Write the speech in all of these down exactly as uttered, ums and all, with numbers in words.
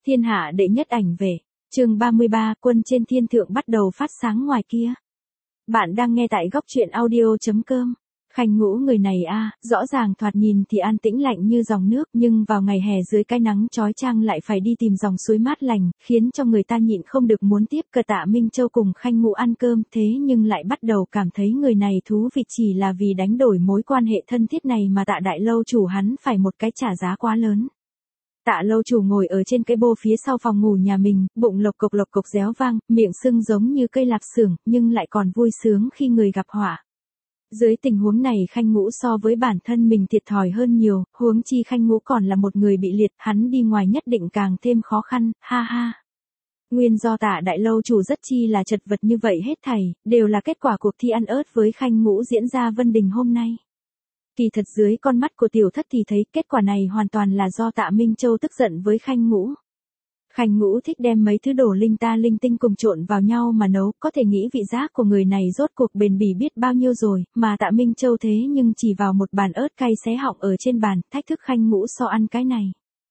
Thiên hạ đệ nhất ảnh vệ, chương ba mươi ba, quân trên thiên thượng bắt đầu phát sáng ngoài kia. Bạn đang nghe tại góc truyện audio chấm com. Khanh Ngũ người này a, rõ ràng thoạt nhìn thì an tĩnh lạnh như dòng nước, nhưng vào ngày hè dưới cái nắng chói chang lại phải đi tìm dòng suối mát lành, khiến cho người ta nhịn không được muốn tiếp cận Tạ Minh Châu cùng Khanh Ngũ ăn cơm, thế nhưng lại bắt đầu cảm thấy người này thú vị chỉ là vì đánh đổi mối quan hệ thân thiết này mà Tạ đại lâu chủ hắn phải một cái trả giá quá lớn. Tạ lâu chủ ngồi ở trên cái bô phía sau phòng ngủ nhà mình, bụng lộc cộc lộc cộc réo vang, miệng sưng giống như cây lạp xưởng, nhưng lại còn vui sướng khi người gặp họa. Dưới tình huống này Khanh Ngũ so với bản thân mình thiệt thòi hơn nhiều, huống chi Khanh Ngũ còn là một người bị liệt, hắn đi ngoài nhất định càng thêm khó khăn, ha ha. Nguyên do Tạ đại lâu chủ rất chi là chật vật như vậy hết thảy, đều là kết quả cuộc thi ăn ớt với Khanh Ngũ diễn ra Vân Đình hôm nay. Kỳ thật dưới con mắt của tiểu thất thì thấy kết quả này hoàn toàn là do Tạ Minh Châu tức giận với Khanh Ngũ. Khanh Ngũ thích đem mấy thứ đồ linh ta linh tinh cùng trộn vào nhau mà nấu, có thể nghĩ vị giác của người này rốt cuộc bền bỉ biết bao nhiêu rồi, mà Tạ Minh Châu thế nhưng chỉ vào một bàn ớt cay xé họng ở trên bàn, thách thức Khanh Ngũ so ăn cái này.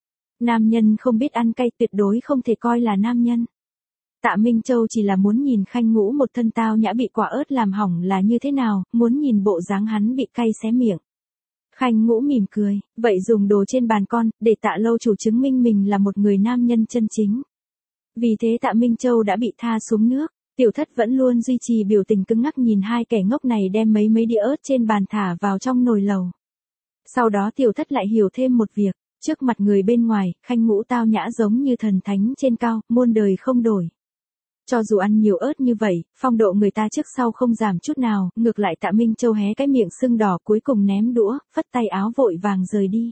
Nam nhân không biết ăn cay tuyệt đối không thể coi là nam nhân. Tạ Minh Châu chỉ là muốn nhìn Khanh Ngũ một thân tao nhã bị quả ớt làm hỏng là như thế nào, muốn nhìn bộ dáng hắn bị cay xé miệng. Khanh Ngũ mỉm cười, vậy dùng đồ trên bàn con, để Tạ lâu chủ chứng minh mình là một người nam nhân chân chính. Vì thế Tạ Minh Châu đã bị tha xuống nước, tiểu thất vẫn luôn duy trì biểu tình cứng ngắc nhìn hai kẻ ngốc này đem mấy mấy đĩa ớt trên bàn thả vào trong nồi lẩu. Sau đó tiểu thất lại hiểu thêm một việc, trước mặt người bên ngoài, Khanh Ngũ tao nhã giống như thần thánh trên cao, muôn đời không đổi. Cho dù ăn nhiều ớt như vậy, phong độ người ta trước sau không giảm chút nào, ngược lại Tạ Minh Châu hé cái miệng sưng đỏ cuối cùng ném đũa, phất tay áo vội vàng rời đi.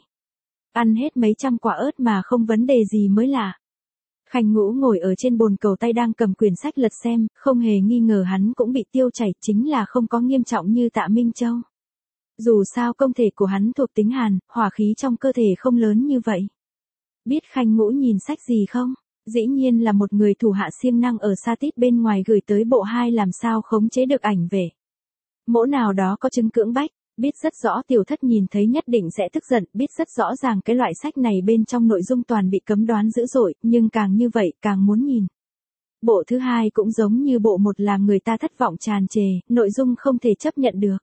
Ăn hết mấy trăm quả ớt mà không vấn đề gì mới lạ. Khanh Ngũ ngồi ở trên bồn cầu tay đang cầm quyển sách lật xem, không hề nghi ngờ hắn cũng bị tiêu chảy, chính là không có nghiêm trọng như Tạ Minh Châu. Dù sao công thể của hắn thuộc tính hàn, hỏa khí trong cơ thể không lớn như vậy. Biết Khanh Ngũ nhìn sách gì không? Dĩ nhiên là một người thủ hạ siêng năng ở Sa Tít bên ngoài gửi tới bộ hai làm sao khống chế được ảnh về. Mỗ nào đó có chứng cưỡng bách, biết rất rõ tiểu thất nhìn thấy nhất định sẽ tức giận, biết rất rõ ràng cái loại sách này bên trong nội dung toàn bị cấm đoán dữ dội, nhưng càng như vậy càng muốn nhìn. Bộ thứ hai cũng giống như bộ một làm người ta thất vọng tràn trề, nội dung không thể chấp nhận được.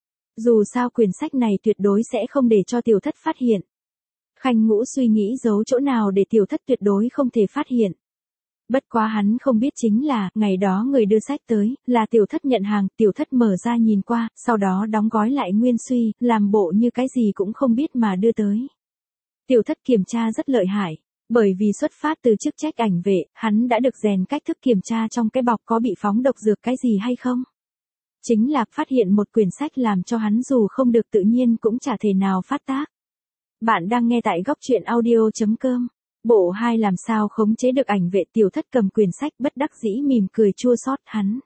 Dù sao quyển sách này tuyệt đối sẽ không để cho tiểu thất phát hiện. Khanh Ngũ suy nghĩ giấu chỗ nào để tiểu thất tuyệt đối không thể phát hiện. Bất quá hắn không biết chính là, ngày đó người đưa sách tới, là tiểu thất nhận hàng, tiểu thất mở ra nhìn qua, sau đó đóng gói lại nguyên suy, làm bộ như cái gì cũng không biết mà đưa tới. Tiểu thất kiểm tra rất lợi hại, bởi vì xuất phát từ chức trách ảnh vệ, hắn đã được rèn cách thức kiểm tra trong cái bọc có bị phóng độc dược cái gì hay không. Chính là phát hiện một quyển sách làm cho hắn dù không được tự nhiên cũng chả thể nào phát tác. Bạn đang nghe tại góc truyện audio chấm com. Bộ hai làm sao khống chế được ảnh vệ tiểu thất cầm quyển sách bất đắc dĩ mỉm cười chua xót hắn.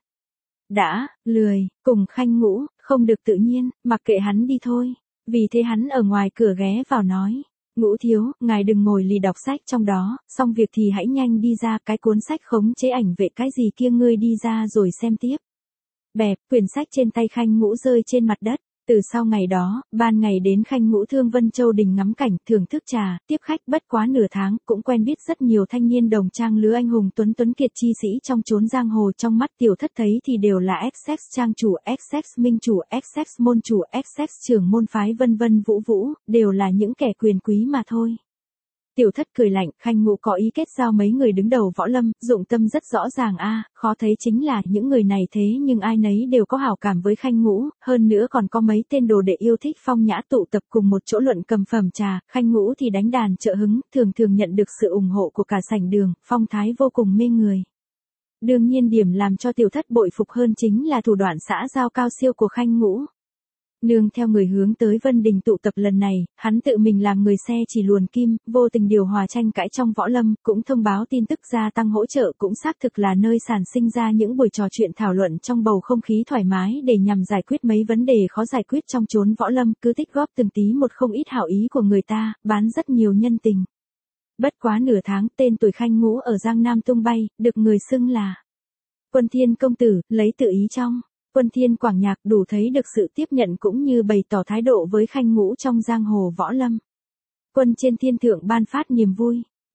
Đã, lười, cùng Khanh Ngũ, không được tự nhiên, mặc kệ hắn đi thôi. Vì thế hắn ở ngoài cửa ghé vào nói. Ngũ thiếu, ngài đừng ngồi lì đọc sách trong đó, xong việc thì hãy nhanh đi ra cái cuốn sách khống chế ảnh vệ cái gì kia ngươi đi ra rồi xem tiếp. Bẹp, quyển sách trên tay Khanh Ngũ rơi trên mặt đất. Từ sau ngày đó, ban ngày đến Khanh Ngũ Thương Vân Châu Đình ngắm cảnh, thưởng thức trà, tiếp khách bất quá nửa tháng, cũng quen biết rất nhiều thanh niên đồng trang lứa anh hùng tuấn tuấn kiệt chi sĩ trong chốn giang hồ trong mắt tiểu thất thấy thì đều là Essex trang chủ, Essex minh chủ, Essex môn chủ, Essex trưởng môn phái vân vân vũ vũ, đều là những kẻ quyền quý mà thôi. Tiểu thất cười lạnh, Khanh Ngũ có ý kết giao mấy người đứng đầu võ lâm, dụng tâm rất rõ ràng a, khó thấy chính là những người này thế nhưng ai nấy đều có hảo cảm với Khanh Ngũ, hơn nữa còn có mấy tên đồ đệ yêu thích phong nhã tụ tập cùng một chỗ luận cầm phẩm trà, Khanh Ngũ thì đánh đàn trợ hứng, thường thường nhận được sự ủng hộ của cả sảnh đường, phong thái vô cùng mê người. Đương nhiên điểm làm cho tiểu thất bội phục hơn chính là thủ đoạn xã giao cao siêu của Khanh Ngũ. Nương theo người hướng tới Vân Đình tụ tập lần này, hắn tự mình làm người xe chỉ luồn kim, vô tình điều hòa tranh cãi trong võ lâm, cũng thông báo tin tức gia tăng hỗ trợ cũng xác thực là nơi sản sinh ra những buổi trò chuyện thảo luận trong bầu không khí thoải mái để nhằm giải quyết mấy vấn đề khó giải quyết trong chốn võ lâm, cứ tích góp từng tí một không ít hảo ý của người ta, bán rất nhiều nhân tình. Bất quá nửa tháng, tên tuổi Khanh Ngũ ở Giang Nam tung bay, được người xưng là Quân Thiên công tử, lấy tự ý trong Quân Thiên Quảng Nhạc đủ thấy được sự tiếp nhận cũng như bày tỏ thái độ với Khanh Ngũ trong giang hồ võ lâm. Quân trên thiên thượng ban phát niềm vui.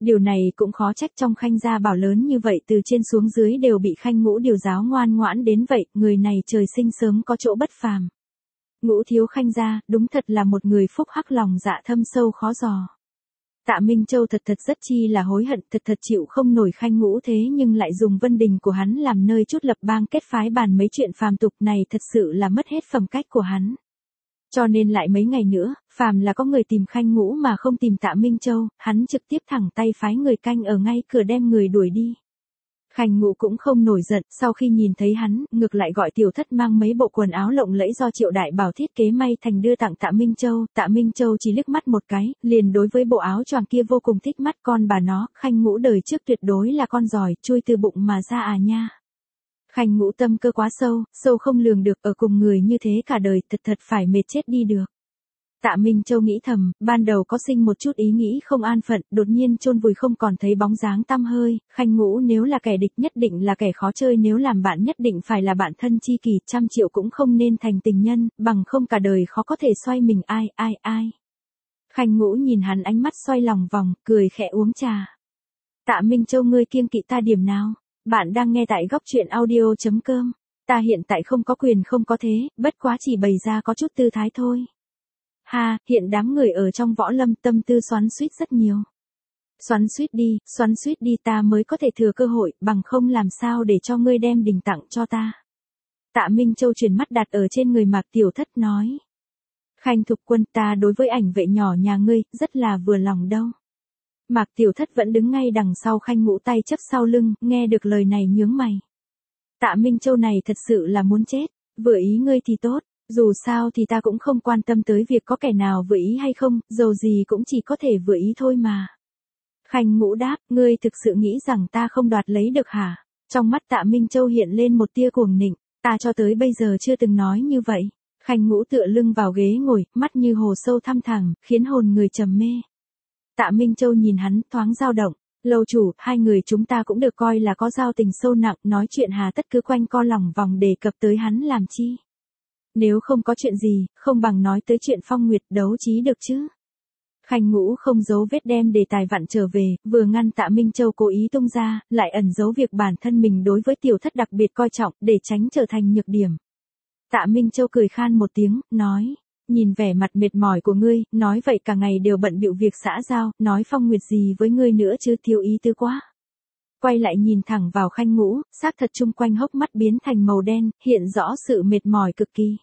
Điều này cũng khó trách trong Khanh gia bảo lớn như vậy từ trên xuống dưới đều bị Khanh Ngũ điều giáo ngoan ngoãn đến vậy, người này trời sinh sớm có chỗ bất phàm. Ngũ thiếu Khanh gia, đúng thật là một người phúc hắc lòng dạ thâm sâu khó dò. Tạ Minh Châu thật thật rất chi là hối hận, thật thật chịu không nổi Khanh Ngũ thế nhưng lại dùng Vân Đình của hắn làm nơi chút lập bang kết phái bàn mấy chuyện phàm tục này thật sự là mất hết phẩm cách của hắn. Cho nên lại mấy ngày nữa, phàm là có người tìm Khanh Ngũ mà không tìm Tạ Minh Châu, hắn trực tiếp thẳng tay phái người canh ở ngay cửa đem người đuổi đi. Khanh Ngũ cũng không nổi giận, sau khi nhìn thấy hắn, ngược lại gọi tiểu thất mang mấy bộ quần áo lộng lẫy do Triệu Đại Bảo thiết kế may thành đưa tặng Tạ Minh Châu, Tạ Minh Châu chỉ liếc mắt một cái, liền đối với bộ áo choàng kia vô cùng thích mắt, con bà nó, Khanh Ngũ đời trước tuyệt đối là con giỏi, chui từ bụng mà ra à nha. Khanh Ngũ tâm cơ quá sâu, sâu không lường được, ở cùng người như thế cả đời, thật thật phải mệt chết đi được. Tạ Minh Châu nghĩ thầm, ban đầu có sinh một chút ý nghĩ không an phận, đột nhiên chôn vùi không còn thấy bóng dáng tăm hơi, Khanh Ngũ nếu là kẻ địch nhất định là kẻ khó chơi, nếu làm bạn nhất định phải là bạn thân chi kỷ, trăm triệu cũng không nên thành tình nhân, bằng không cả đời khó có thể xoay mình, ai, ai, ai. Khanh Ngũ nhìn hắn ánh mắt xoay lòng vòng, cười khẽ uống trà. Tạ Minh Châu, ngươi kiêng kỵ ta điểm nào? Bạn đang nghe tại góc truyện audio chấm com. Ta hiện tại không có quyền không có thế, bất quá chỉ bày ra có chút tư thái thôi. Ha, hiện đám người ở trong võ lâm tâm tư xoắn xuýt rất nhiều. Xoắn xuýt đi, xoắn xuýt đi, ta mới có thể thừa cơ hội, bằng không làm sao để cho ngươi đem đình tặng cho ta. Tạ Minh Châu chuyển mắt đặt ở trên người Mạc Tiểu Thất nói. Khanh Thục Quân, ta đối với ảnh vệ nhỏ nhà ngươi, rất là vừa lòng đâu. Mạc Tiểu Thất vẫn đứng ngay đằng sau Khanh Ngũ, tay chấp sau lưng, nghe được lời này nhướng mày. Tạ Minh Châu này thật sự là muốn chết, vừa ý ngươi thì tốt, dù sao thì ta cũng không quan tâm tới việc có kẻ nào vừa ý hay không, dầu gì cũng chỉ có thể vừa ý thôi mà. Khanh Ngũ đáp, ngươi thực sự nghĩ rằng ta không đoạt lấy được hả? Trong mắt Tạ Minh Châu hiện lên một tia cuồng nịnh, ta cho tới bây giờ chưa từng nói như vậy. Khanh Ngũ tựa lưng vào ghế ngồi, mắt như hồ sâu thăm thẳm, khiến hồn người trầm mê. Tạ Minh Châu nhìn hắn, thoáng dao động, lâu chủ, hai người chúng ta cũng được coi là có giao tình sâu nặng, nói chuyện hà tất cứ quanh co lòng vòng đề cập tới hắn làm chi. Nếu không có chuyện gì, không bằng nói tới chuyện Phong Nguyệt đấu trí được chứ. Khanh Ngũ không giấu vết đem đề tài vặn trở về, vừa ngăn Tạ Minh Châu cố ý tung ra, lại ẩn giấu việc bản thân mình đối với Tiểu Thất đặc biệt coi trọng, để tránh trở thành nhược điểm. Tạ Minh Châu cười khan một tiếng, nói, nhìn vẻ mặt mệt mỏi của ngươi, nói vậy cả ngày đều bận bịu việc xã giao, nói Phong Nguyệt gì với ngươi nữa chứ, thiếu ý tứ quá. Quay lại nhìn thẳng vào Khanh Ngũ, xác thật chung quanh hốc mắt biến thành màu đen, hiện rõ sự mệt mỏi cực kỳ.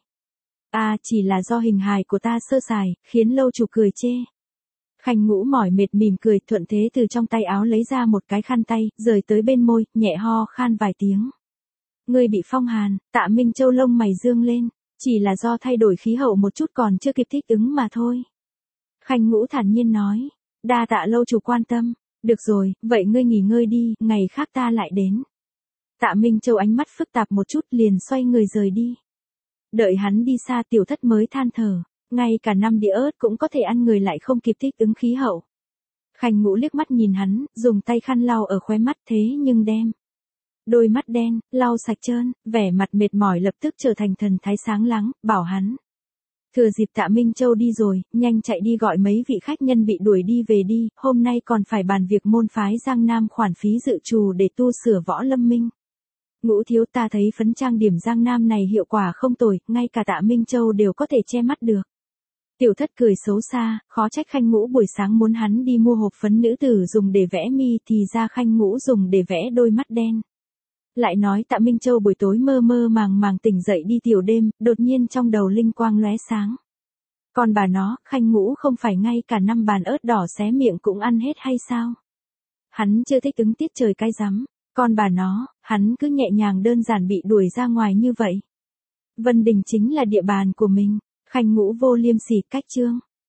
À, chỉ là do hình hài của ta sơ sài, khiến lâu chủ cười chê. Khanh Ngũ mỏi mệt mỉm cười, thuận thế từ trong tay áo lấy ra một cái khăn tay, rời tới bên môi, nhẹ ho khan vài tiếng. Ngươi bị phong hàn, Tạ Minh Châu lông mày dương lên, chỉ là do thay đổi khí hậu một chút còn chưa kịp thích ứng mà thôi. Khanh Ngũ thản nhiên nói, đa tạ lâu chủ quan tâm, được rồi, vậy ngươi nghỉ ngơi đi, ngày khác ta lại đến. Tạ Minh Châu ánh mắt phức tạp một chút liền xoay người rời đi. Đợi hắn đi xa Tiểu Thất mới than thở, ngay cả năm đĩa ớt cũng có thể ăn, người lại không kịp thích ứng khí hậu. Khanh Ngũ liếc mắt nhìn hắn, dùng tay khăn lau ở khóe mắt, thế nhưng đem đôi mắt đen, lau sạch trơn, vẻ mặt mệt mỏi lập tức trở thành thần thái sáng láng, bảo hắn. Thừa dịp Tạ Minh Châu đi rồi, nhanh chạy đi gọi mấy vị khách nhân bị đuổi đi về đi, hôm nay còn phải bàn việc môn phái Giang Nam khoản phí dự trù để tu sửa võ lâm minh. Ngũ thiếu, ta thấy phấn trang điểm Giang Nam này hiệu quả không tồi, ngay cả Tạ Minh Châu đều có thể che mắt được. Tiểu Thất cười xấu xa, khó trách Khanh Ngũ buổi sáng muốn hắn đi mua hộp phấn nữ tử dùng để vẽ mi, thì ra Khanh Ngũ dùng để vẽ đôi mắt đen. Lại nói Tạ Minh Châu buổi tối mơ mơ màng màng tỉnh dậy đi tiểu đêm, đột nhiên trong đầu linh quang lóe sáng. Còn bà nó, Khanh Ngũ không phải ngay cả năm bàn ớt đỏ xé miệng cũng ăn hết hay sao? Hắn chưa thích ứng tiết trời cái rắm, còn bà nó, hắn cứ nhẹ nhàng đơn giản bị đuổi ra ngoài như vậy. Vân Đình chính là địa bàn của mình, Khanh Ngũ vô liêm sỉ cách chương.